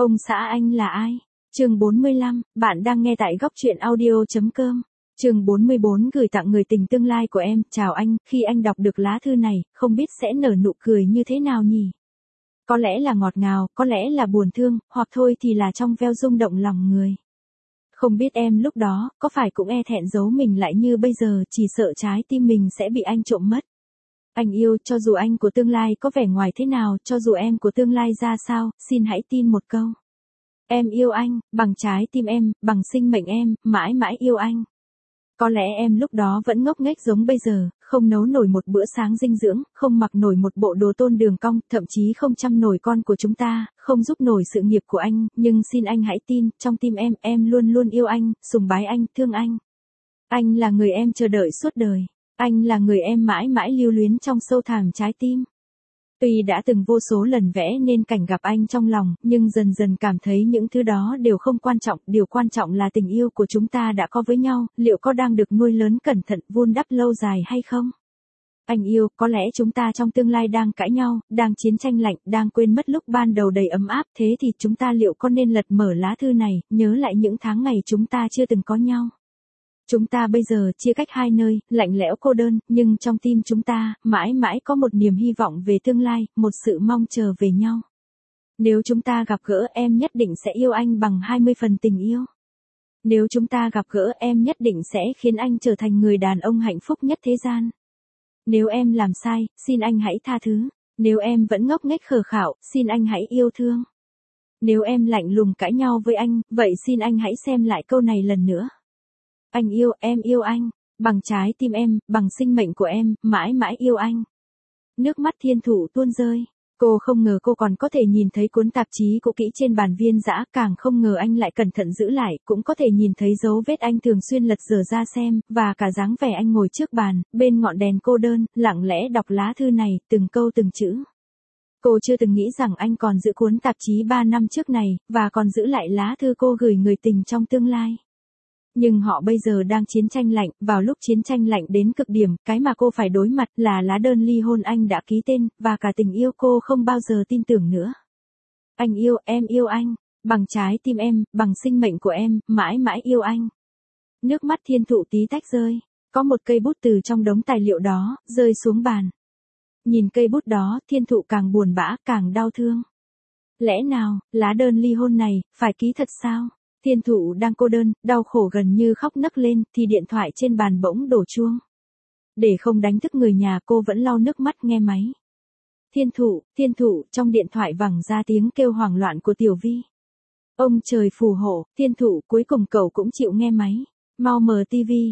Ông xã anh là ai? Chương 45, bạn đang nghe tại góc truyện audio.com. Chương 44 gửi tặng người tình tương lai của em. Chào anh, khi anh đọc được lá thư này, không biết sẽ nở nụ cười như thế nào nhỉ? Có lẽ là ngọt ngào, có lẽ là buồn thương, hoặc thôi thì là trong veo rung động lòng người. Không biết em lúc đó, có phải cũng e thẹn giấu mình lại như bây giờ, chỉ sợ trái tim mình sẽ bị anh trộm mất. Anh yêu, cho dù anh của tương lai có vẻ ngoài thế nào, cho dù em của tương lai ra sao, xin hãy tin một câu. Em yêu anh, bằng trái tim em, bằng sinh mệnh em, mãi mãi yêu anh. Có lẽ em lúc đó vẫn ngốc nghếch giống bây giờ, không nấu nổi một bữa sáng dinh dưỡng, không mặc nổi một bộ đồ tôn đường cong, thậm chí không chăm nổi con của chúng ta, không giúp nổi sự nghiệp của anh, nhưng xin anh hãy tin, trong tim em luôn luôn yêu anh, sùng bái anh, thương anh. Anh là người em chờ đợi suốt đời. Anh là người em mãi mãi lưu luyến trong sâu thẳm trái tim. Tuy đã từng vô số lần vẽ nên cảnh gặp anh trong lòng, nhưng dần dần cảm thấy những thứ đó đều không quan trọng, điều quan trọng là tình yêu của chúng ta đã có với nhau, liệu có đang được nuôi lớn cẩn thận, vun đắp lâu dài hay không? Anh yêu, có lẽ chúng ta trong tương lai đang cãi nhau, đang chiến tranh lạnh, đang quên mất lúc ban đầu đầy ấm áp, thế thì chúng ta liệu có nên lật mở lá thư này, nhớ lại những tháng ngày chúng ta chưa từng có nhau? Chúng ta bây giờ chia cách hai nơi, lạnh lẽo cô đơn, nhưng trong tim chúng ta, mãi mãi có một niềm hy vọng về tương lai, một sự mong chờ về nhau. Nếu chúng ta gặp gỡ em nhất định sẽ yêu anh bằng 20 phần tình yêu. Nếu chúng ta gặp gỡ em nhất định sẽ khiến anh trở thành người đàn ông hạnh phúc nhất thế gian. Nếu em làm sai, xin anh hãy tha thứ. Nếu em vẫn ngốc nghếch khờ khạo, xin anh hãy yêu thương. Nếu em lạnh lùng cãi nhau với anh, vậy xin anh hãy xem lại câu này lần nữa. Anh yêu, em yêu anh, bằng trái tim em, bằng sinh mệnh của em, mãi mãi yêu anh. Nước mắt Thiên Thụ tuôn rơi. Cô không ngờ cô còn có thể nhìn thấy cuốn tạp chí cũ kỹ trên bàn Viên Dã, càng không ngờ anh lại cẩn thận giữ lại, cũng có thể nhìn thấy dấu vết anh thường xuyên lật dở ra xem, và cả dáng vẻ anh ngồi trước bàn, bên ngọn đèn cô đơn, lặng lẽ đọc lá thư này, từng câu từng chữ. Cô chưa từng nghĩ rằng anh còn giữ cuốn tạp chí 3 năm trước này, và còn giữ lại lá thư cô gửi người tình trong tương lai. Nhưng họ bây giờ đang chiến tranh lạnh, vào lúc chiến tranh lạnh đến cực điểm, cái mà cô phải đối mặt là lá đơn ly hôn anh đã ký tên, và cả tình yêu cô không bao giờ tin tưởng nữa. Anh yêu, em yêu anh, bằng trái tim em, bằng sinh mệnh của em, mãi mãi yêu anh. Nước mắt Thiên Thụ tí tách rơi, có một cây bút từ trong đống tài liệu đó, rơi xuống bàn. Nhìn cây bút đó, Thiên Thụ càng buồn bã, càng đau thương. Lẽ nào, lá đơn ly hôn này, phải ký thật sao? Thiên Thụ đang cô đơn, đau khổ gần như khóc nấc lên, thì điện thoại trên bàn bỗng đổ chuông. Để không đánh thức người nhà, cô vẫn lau nước mắt nghe máy. Thiên Thụ, trong điện thoại vẳng ra tiếng kêu hoảng loạn của Tiểu Vi. Ông trời phù hộ, Thiên Thụ, cuối cùng cậu cũng chịu nghe máy. Mau mở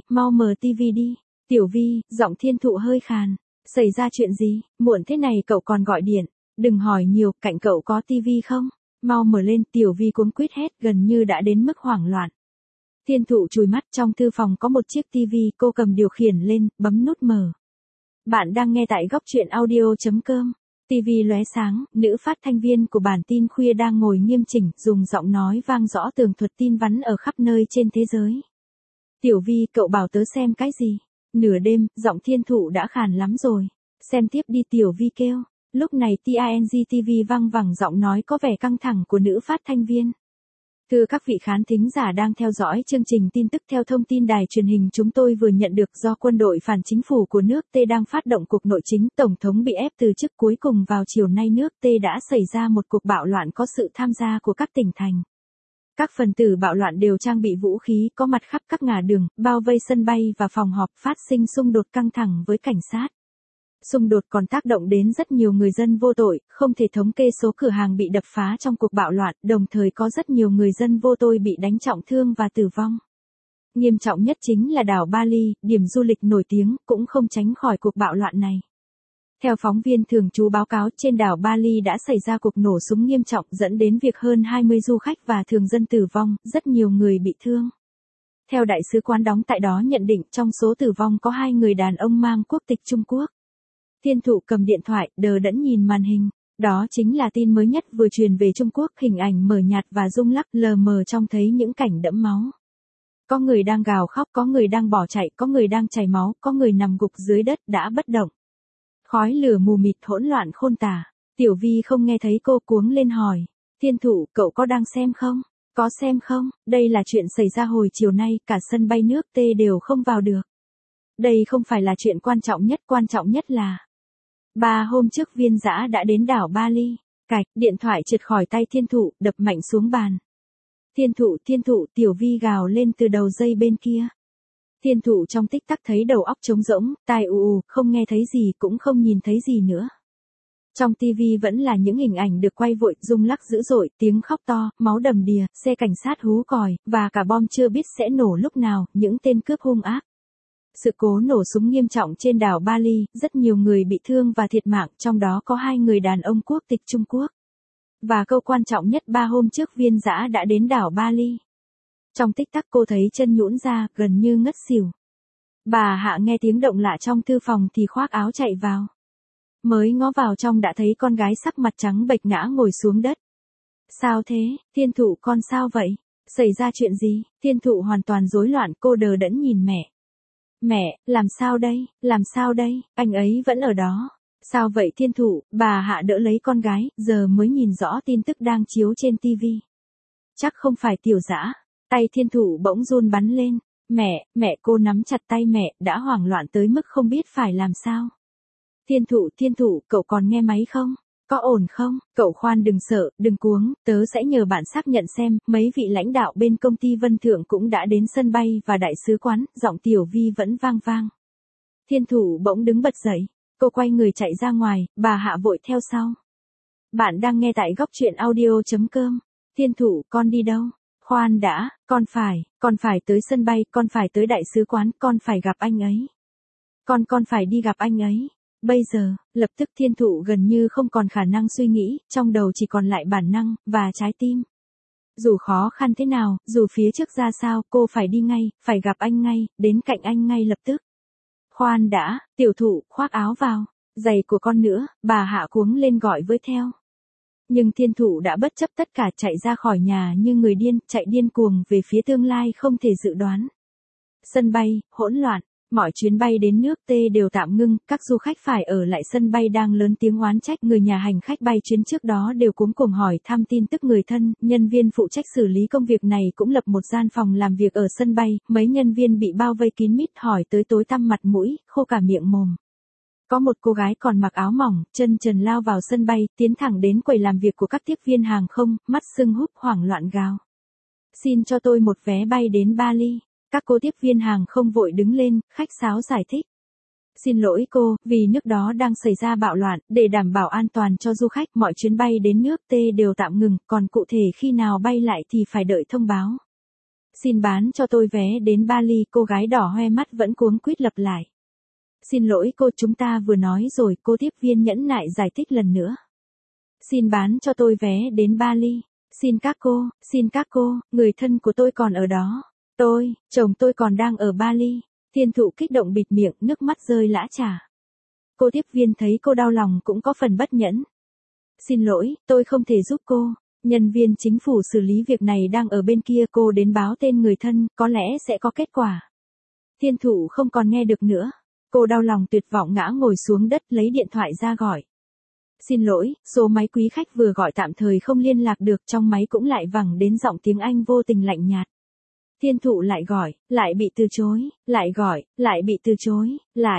tivi đi. Tiểu Vi, giọng Thiên Thụ hơi khàn. Xảy ra chuyện gì, muộn thế này cậu còn gọi điện. Đừng hỏi nhiều, cạnh cậu có tivi không? Mau mở lên, Tiểu Vi cuống quýt hét, gần như đã đến mức hoảng loạn. Thiên Thụ chùi mắt, trong thư phòng có một chiếc tivi, cô cầm điều khiển lên, bấm nút mở. Bạn đang nghe tại góc truyện audio.com. Tivi lóe sáng, nữ phát thanh viên của bản tin khuya đang ngồi nghiêm chỉnh, dùng giọng nói vang rõ tường thuật tin vắn ở khắp nơi trên thế giới. Tiểu Vi, cậu bảo tớ xem cái gì? Nửa đêm, giọng Thiên Thụ đã khàn lắm rồi. Xem tiếp đi, Tiểu Vi kêu. Lúc này TING TV vang vẳng giọng nói có vẻ căng thẳng của nữ phát thanh viên. Thưa các vị khán thính giả đang theo dõi chương trình tin tức, theo thông tin đài truyền hình chúng tôi vừa nhận được, do quân đội phản chính phủ của nước T đang phát động cuộc nội chính, Tổng thống bị ép từ chức. Cuối cùng vào chiều nay nước T đã xảy ra một cuộc bạo loạn có sự tham gia của các tỉnh thành. Các phần tử bạo loạn đều trang bị vũ khí, có mặt khắp các ngả đường, bao vây sân bay và phòng họp, phát sinh xung đột căng thẳng với cảnh sát. Xung đột còn tác động đến rất nhiều người dân vô tội, không thể thống kê số cửa hàng bị đập phá trong cuộc bạo loạn, đồng thời có rất nhiều người dân vô tội bị đánh trọng thương và tử vong. Nghiêm trọng nhất chính là đảo Bali, điểm du lịch nổi tiếng, cũng không tránh khỏi cuộc bạo loạn này. Theo phóng viên thường trú báo cáo, trên đảo Bali đã xảy ra cuộc nổ súng nghiêm trọng dẫn đến việc hơn 20 du khách và thường dân tử vong, rất nhiều người bị thương. Theo đại sứ quán đóng tại đó nhận định, trong số tử vong có 2 người đàn ông mang quốc tịch Trung Quốc. Thiên Thụ cầm điện thoại, đờ đẫn nhìn màn hình. Đó chính là tin mới nhất vừa truyền về Trung Quốc, hình ảnh mờ nhạt và rung lắc, lờ mờ trông thấy những cảnh đẫm máu. Có người đang gào khóc, có người đang bỏ chạy, có người đang chảy máu, có người nằm gục dưới đất đã bất động. Khói lửa mù mịt hỗn loạn khôn tả. Tiểu Vi không nghe thấy cô, cuống lên hỏi. Thiên Thụ, cậu có đang xem không? Có xem không? Đây là chuyện xảy ra hồi chiều nay, cả sân bay nước T đều không vào được. Đây không phải là chuyện quan trọng nhất là 3 hôm trước Viên Dã đã đến đảo Bali. Cạch, điện thoại trượt khỏi tay Thiên Thụ, đập mạnh xuống bàn. Thiên Thụ, Tiểu Vi gào lên từ đầu dây bên kia. Thiên Thụ trong tích tắc thấy đầu óc trống rỗng, tai ù, không nghe thấy gì cũng không nhìn thấy gì nữa. Trong tivi vẫn là những hình ảnh được quay vội, rung lắc dữ dội, tiếng khóc to, máu đầm đìa, xe cảnh sát hú còi, và cả bom chưa biết sẽ nổ lúc nào, những tên cướp hung ác. Sự cố nổ súng nghiêm trọng trên đảo Bali, rất nhiều người bị thương và thiệt mạng, trong đó có 2 người đàn ông quốc tịch Trung Quốc. Và câu quan trọng nhất 3 hôm trước Viên Dã đã đến đảo Bali. Trong tích tắc cô thấy chân nhũn ra, gần như ngất xỉu. Bà Hạ nghe tiếng động lạ trong thư phòng thì khoác áo chạy vào. Mới ngó vào trong đã thấy con gái sắc mặt trắng bệch ngã ngồi xuống đất. Sao thế, Thiên Thụ con sao vậy? Xảy ra chuyện gì? Thiên Thụ hoàn toàn rối loạn, cô đờ đẫn nhìn mẹ. Mẹ, làm sao đây, anh ấy vẫn ở đó. Sao vậy Thiên Thụ? Bà Hạ đỡ lấy con gái, giờ mới nhìn rõ tin tức đang chiếu trên tivi. Chắc không phải Tiểu Dã. Tay Thiên Thụ bỗng run bắn lên. Mẹ, cô nắm chặt tay mẹ, đã hoảng loạn tới mức không biết phải làm sao. Thiên Thụ, cậu còn nghe máy không? Có ổn không? Cậu khoan đừng sợ, đừng cuống, tớ sẽ nhờ bạn xác nhận xem, mấy vị lãnh đạo bên công ty Vân Thượng cũng đã đến sân bay và đại sứ quán, giọng Tiểu Vi vẫn vang vang. Thiên Thụ bỗng đứng bật dậy, cô quay người chạy ra ngoài, bà Hạ vội theo sau. Bạn đang nghe tại góc truyện audio.com. Thiên Thụ, con đi đâu? Khoan đã, con phải tới sân bay, con phải tới đại sứ quán, con phải gặp anh ấy. Con phải đi gặp anh ấy. Bây giờ, lập tức Thiên Thụ gần như không còn khả năng suy nghĩ, trong đầu chỉ còn lại bản năng, và trái tim. Dù khó khăn thế nào, dù phía trước ra sao, cô phải đi ngay, phải gặp anh ngay, đến cạnh anh ngay lập tức. Khoan đã, Tiểu Thụ, khoác áo vào, giày của con nữa, bà Hạ cuống lên gọi với theo. Nhưng Thiên Thụ đã bất chấp tất cả chạy ra khỏi nhà như người điên, chạy điên cuồng về phía tương lai không thể dự đoán. Sân bay, hỗn loạn. Mọi chuyến bay đến nước T đều tạm ngưng, các du khách phải ở lại sân bay đang lớn tiếng oán trách, người nhà hành khách bay chuyến trước đó đều cuống cuồng hỏi thăm tin tức người thân, nhân viên phụ trách xử lý công việc này cũng lập một gian phòng làm việc ở sân bay, mấy nhân viên bị bao vây kín mít hỏi tới tối tăm mặt mũi, khô cả miệng mồm. Có một cô gái còn mặc áo mỏng, chân trần lao vào sân bay, tiến thẳng đến quầy làm việc của các tiếp viên hàng không, mắt sưng húp hoảng loạn gào. Xin cho tôi một vé bay đến Bali. Các cô tiếp viên hàng không vội đứng lên, khách sáo giải thích. Xin lỗi cô, vì nước đó đang xảy ra bạo loạn, để đảm bảo an toàn cho du khách, mọi chuyến bay đến nước T đều tạm ngừng, còn cụ thể khi nào bay lại thì phải đợi thông báo. Xin bán cho tôi vé đến Bali, cô gái đỏ hoe mắt vẫn cuống quýt lặp lại. Xin lỗi cô, chúng ta vừa nói rồi, cô tiếp viên nhẫn nại giải thích lần nữa. Xin bán cho tôi vé đến Bali. Xin các cô, người thân của tôi còn ở đó. Chồng tôi còn đang ở Bali. Thiên Thụ kích động bịt miệng, nước mắt rơi lã chả. Cô tiếp viên thấy cô đau lòng cũng có phần bất nhẫn. Xin lỗi, tôi không thể giúp cô. Nhân viên chính phủ xử lý việc này đang ở bên kia, cô đến báo tên người thân, có lẽ sẽ có kết quả. Thiên Thụ không còn nghe được nữa. Cô đau lòng tuyệt vọng ngã ngồi xuống đất lấy điện thoại ra gọi. Xin lỗi, số máy quý khách vừa gọi tạm thời không liên lạc được, trong máy cũng lại vẳng đến giọng tiếng Anh vô tình lạnh nhạt. Thiên Thụ lại gọi, lại bị từ chối, lại gọi, lại bị từ chối,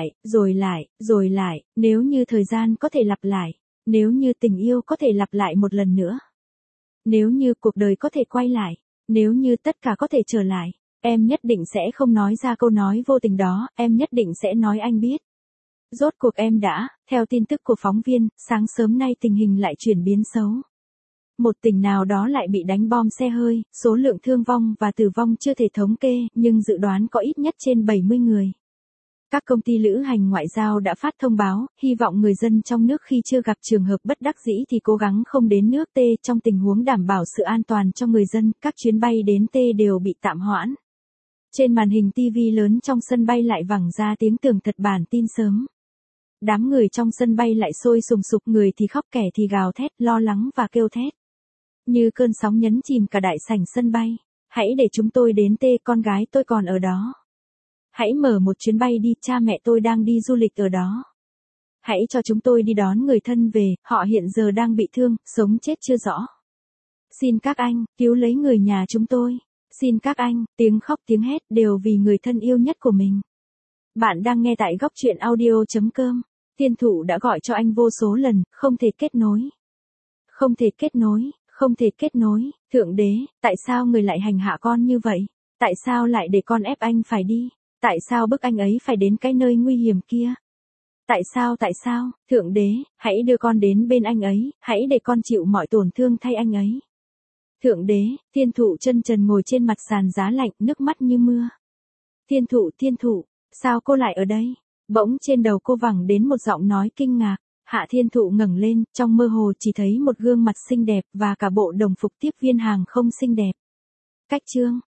rồi lại, nếu như thời gian có thể lặp lại, nếu như tình yêu có thể lặp lại một lần nữa, nếu như cuộc đời có thể quay lại, nếu như tất cả có thể trở lại, em nhất định sẽ không nói ra câu nói vô tình đó, em nhất định sẽ nói anh biết. Rốt cuộc em đã, theo tin tức của phóng viên, sáng sớm nay tình hình lại chuyển biến xấu. Một tỉnh nào đó lại bị đánh bom xe hơi, số lượng thương vong và tử vong chưa thể thống kê, nhưng dự đoán có ít nhất trên 70 người. Các công ty lữ hành ngoại giao đã phát thông báo, hy vọng người dân trong nước khi chưa gặp trường hợp bất đắc dĩ thì cố gắng không đến nước T trong tình huống đảm bảo sự an toàn cho người dân, các chuyến bay đến T đều bị tạm hoãn. Trên màn hình TV lớn trong sân bay lại vẳng ra tiếng tường thật bản tin sớm. Đám người trong sân bay lại sôi sùng sục, người thì khóc kẻ thì gào thét, lo lắng và kêu thét. Như cơn sóng nhấn chìm cả đại sảnh sân bay. Hãy để chúng tôi đến T, con gái tôi còn ở đó. Hãy mở một chuyến bay đi, cha mẹ tôi đang đi du lịch ở đó. Hãy cho chúng tôi đi đón người thân về, họ hiện giờ đang bị thương, sống chết chưa rõ. Xin các anh, cứu lấy người nhà chúng tôi. Xin các anh, tiếng khóc tiếng hét đều vì người thân yêu nhất của mình. Bạn đang nghe tại góc chuyện audio.com. Thiên Thụ đã gọi cho anh vô số lần, không thể kết nối. Không thể kết nối, không thể kết nối. Thượng đế, tại sao người lại hành hạ con như vậy? Tại sao lại để con ép anh phải đi? Tại sao bức anh ấy phải đến cái nơi nguy hiểm kia? Tại sao, Thượng đế, hãy đưa con đến bên anh ấy, hãy để con chịu mọi tổn thương thay anh ấy. Thượng đế, Thiên Thụ chân trần ngồi trên mặt sàn giá lạnh, nước mắt như mưa. Thiên Thụ, sao cô lại ở đây? Bỗng trên đầu cô vẳng đến một giọng nói kinh ngạc. Hạ Thiên Thụ ngẩng lên, trong mơ hồ chỉ thấy một gương mặt xinh đẹp và cả bộ đồng phục tiếp viên hàng không xinh đẹp. Cách chương